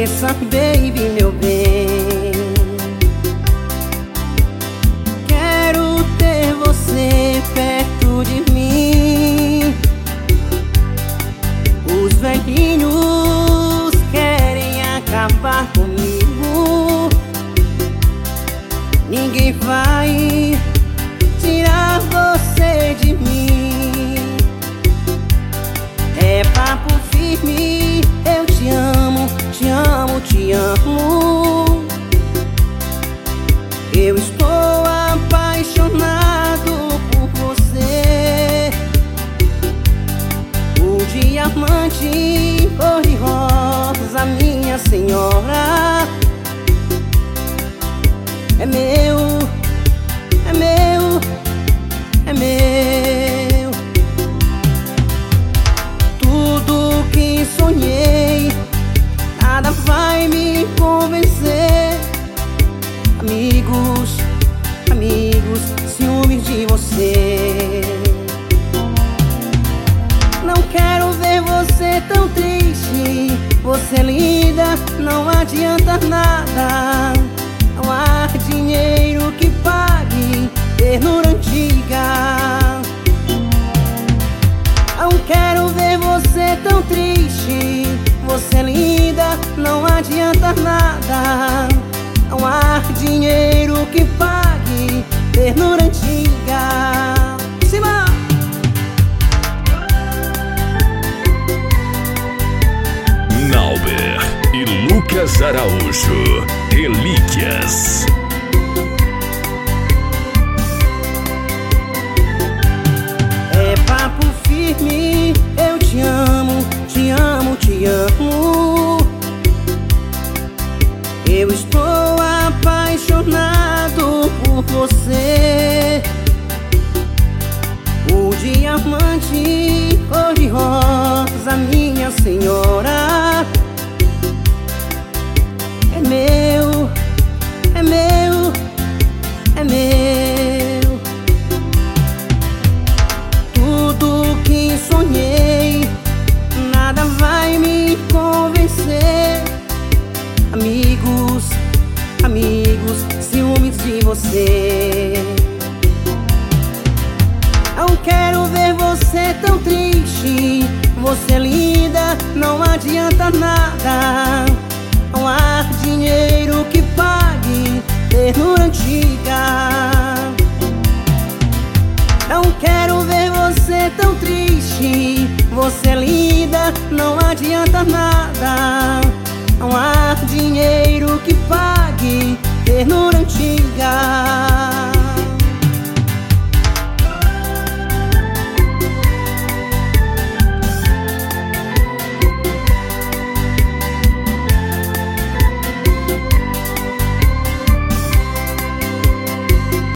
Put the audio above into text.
esqueça, baby, meu bem. Quero ter você perto de mim. Os velhinhos querem acabar comigo. Ninguém vai tirar você de mim. É papo firme, eu te amo, te amo, te amo. Eu estou apaixonado por você. O diamante cor-de-rosa, minha senhora, é meu, é meu, é meu. Tudo que sonhei, nada vai me convencer. Amigos, amigos, ciúmes de você. Não quero ver você tão triste. Você é linda, não adianta nada. Não há dinheiro que pague ternura antiga. Não quero ver você tão triste. Você é linda, não adianta nada. Não há dinheiro que pague ternura antiga. Cima! Nauber e Lucas Araújo, Relíquias. É papo firme, eu te amo, te amo, te amo. Eu estou apaixonado por você. O diamante cor-de-rosa, minha senhora, é meu, é meu, é meu. Tudo que sonhei, nada vai me convencer. Amigos, amigos, ciúmes de você. Não quero ver você tão triste. Você é linda, não adianta nada. Não há dinheiro que pague ternura antiga. Não quero ver você tão triste. Você é linda, não adianta nada. Não há dinheiro que pague ternura antiga.